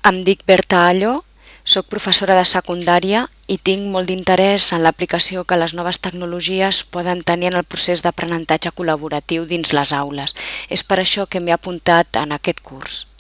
Em dic Berta Allo, soc professora de secundària i tinc molt d'interès en l'aplicació que les noves tecnologies poden tenir en el procés d'aprenentatge col·laboratiu dins les aules. És per això que m'he apuntat en aquest curs.